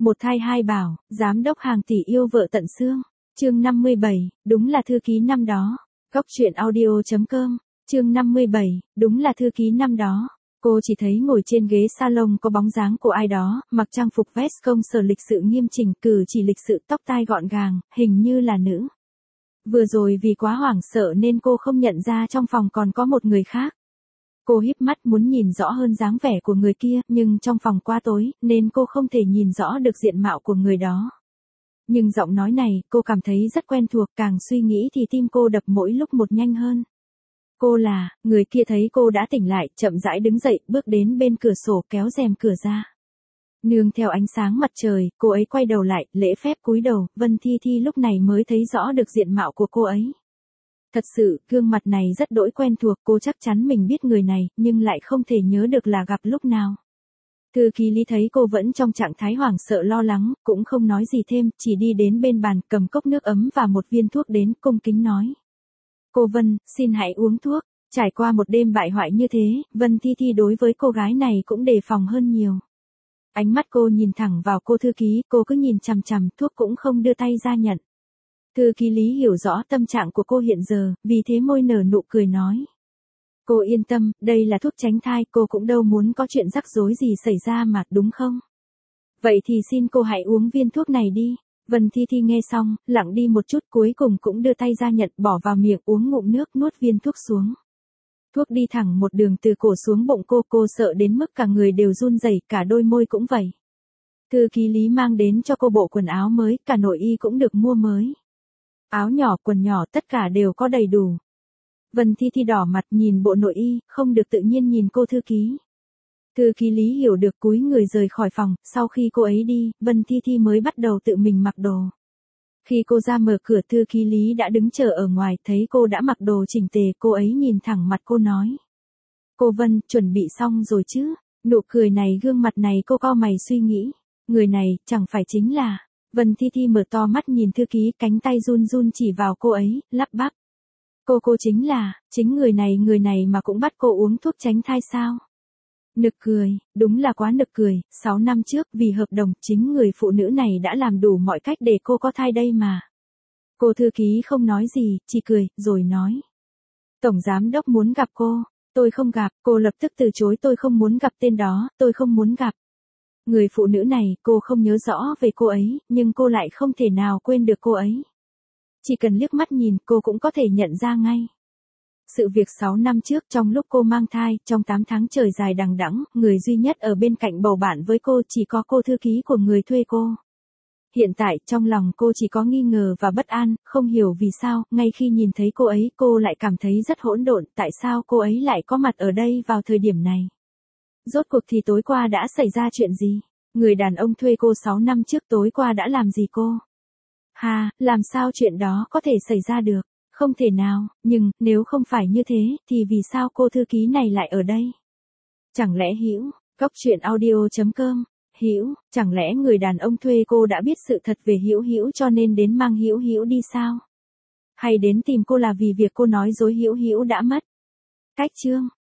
Một thai hai bảo, giám đốc hàng tỷ yêu vợ tận xương. Chương 57, đúng là thư ký năm đó. Góc truyện audio.com. Chương 57, đúng là thư ký năm đó. Cô chỉ thấy ngồi trên ghế salon có bóng dáng của ai đó, mặc trang phục vest công sở lịch sự nghiêm chỉnh, cử chỉ lịch sự, tóc tai gọn gàng, hình như là nữ. Vừa rồi vì quá hoảng sợ nên cô không nhận ra trong phòng còn có một người khác. Cô híp mắt muốn nhìn rõ hơn dáng vẻ của người kia, nhưng trong phòng quá tối, nên cô không thể nhìn rõ được diện mạo của người đó. Nhưng giọng nói này, cô cảm thấy rất quen thuộc, càng suy nghĩ thì tim cô đập mỗi lúc một nhanh hơn. Cô là, người kia thấy cô đã tỉnh lại, chậm rãi đứng dậy, bước đến bên cửa sổ kéo rèm cửa ra. Nương theo ánh sáng mặt trời, cô ấy quay đầu lại, lễ phép cúi đầu, Vân Thi Thi lúc này mới thấy rõ được diện mạo của cô ấy. Thật sự, gương mặt này rất đỗi quen thuộc, cô chắc chắn mình biết người này, nhưng lại không thể nhớ được là gặp lúc nào. Thư ký Lý thấy cô vẫn trong trạng thái hoảng sợ lo lắng, cũng không nói gì thêm, chỉ đi đến bên bàn, cầm cốc nước ấm và một viên thuốc đến, cung kính nói. Cô Vân, xin hãy uống thuốc. Trải qua một đêm bại hoại như thế, Vân Thi Thi đối với cô gái này cũng đề phòng hơn nhiều. Ánh mắt cô nhìn thẳng vào cô thư ký, cô cứ nhìn chằm chằm, thuốc cũng không đưa tay ra nhận. Thư ký Lý hiểu rõ tâm trạng của cô hiện giờ, vì thế môi nở nụ cười nói. Cô yên tâm, đây là thuốc tránh thai, cô cũng đâu muốn có chuyện rắc rối gì xảy ra mà, đúng không? Vậy thì xin cô hãy uống viên thuốc này đi. Vân Thi Thi nghe xong, lặng đi một chút, cuối cùng cũng đưa tay ra nhận, bỏ vào miệng, uống ngụm nước, nuốt viên thuốc xuống. Thuốc đi thẳng một đường từ cổ xuống bụng cô sợ đến mức cả người đều run rẩy, cả đôi môi cũng vậy. Thư ký Lý mang đến cho cô bộ quần áo mới, cả nội y cũng được mua mới. Áo nhỏ, quần nhỏ, tất cả đều có đầy đủ. Vân Thi Thi đỏ mặt nhìn bộ nội y, không được tự nhiên nhìn cô thư ký. Thư ký Lý hiểu được, cúi người rời khỏi phòng, sau khi cô ấy đi, Vân Thi Thi mới bắt đầu tự mình mặc đồ. Khi cô ra mở cửa, thư ký Lý đã đứng chờ ở ngoài, thấy cô đã mặc đồ chỉnh tề, cô ấy nhìn thẳng mặt cô nói. Cô Vân, chuẩn bị xong rồi chứ? Nụ cười này, gương mặt này, cô cau mày suy nghĩ. Người này, chẳng phải chính là... Vân Thi Thi mở to mắt nhìn thư ký, cánh tay run run chỉ vào cô ấy, lắp bắp. Cô chính người này mà cũng bắt cô uống thuốc tránh thai sao? Nực cười, đúng là quá nực cười, 6 năm trước vì hợp đồng chính người phụ nữ này đã làm đủ mọi cách để cô có thai đây mà. Cô thư ký không nói gì, chỉ cười, rồi nói. Tổng giám đốc muốn gặp cô, tôi không gặp, cô lập tức từ chối, tôi không muốn gặp tên đó, tôi không muốn gặp. Người phụ nữ này, cô không nhớ rõ về cô ấy, nhưng cô lại không thể nào quên được cô ấy. Chỉ cần liếc mắt nhìn, cô cũng có thể nhận ra ngay. Sự việc 6 năm trước, trong lúc cô mang thai, trong 8 tháng trời dài đằng đẵng, người duy nhất ở bên cạnh bầu bạn với cô chỉ có cô thư ký của người thuê cô. Hiện tại, trong lòng cô chỉ có nghi ngờ và bất an, không hiểu vì sao, ngay khi nhìn thấy cô ấy, cô lại cảm thấy rất hỗn độn, tại sao cô ấy lại có mặt ở đây vào thời điểm này. Rốt cuộc thì tối qua đã xảy ra chuyện gì? Người đàn ông thuê cô 6 năm trước tối qua đã làm gì cô? Làm sao chuyện đó có thể xảy ra được? Không thể nào, nhưng, nếu không phải như thế, thì vì sao cô thư ký này lại ở đây? Chẳng lẽ Hữu, góc truyện audio.com, Hữu, chẳng lẽ người đàn ông thuê cô đã biết sự thật về Hữu cho nên đến mang Hữu đi sao? Hay đến tìm cô là vì việc cô nói dối Hữu đã mất? Cách chương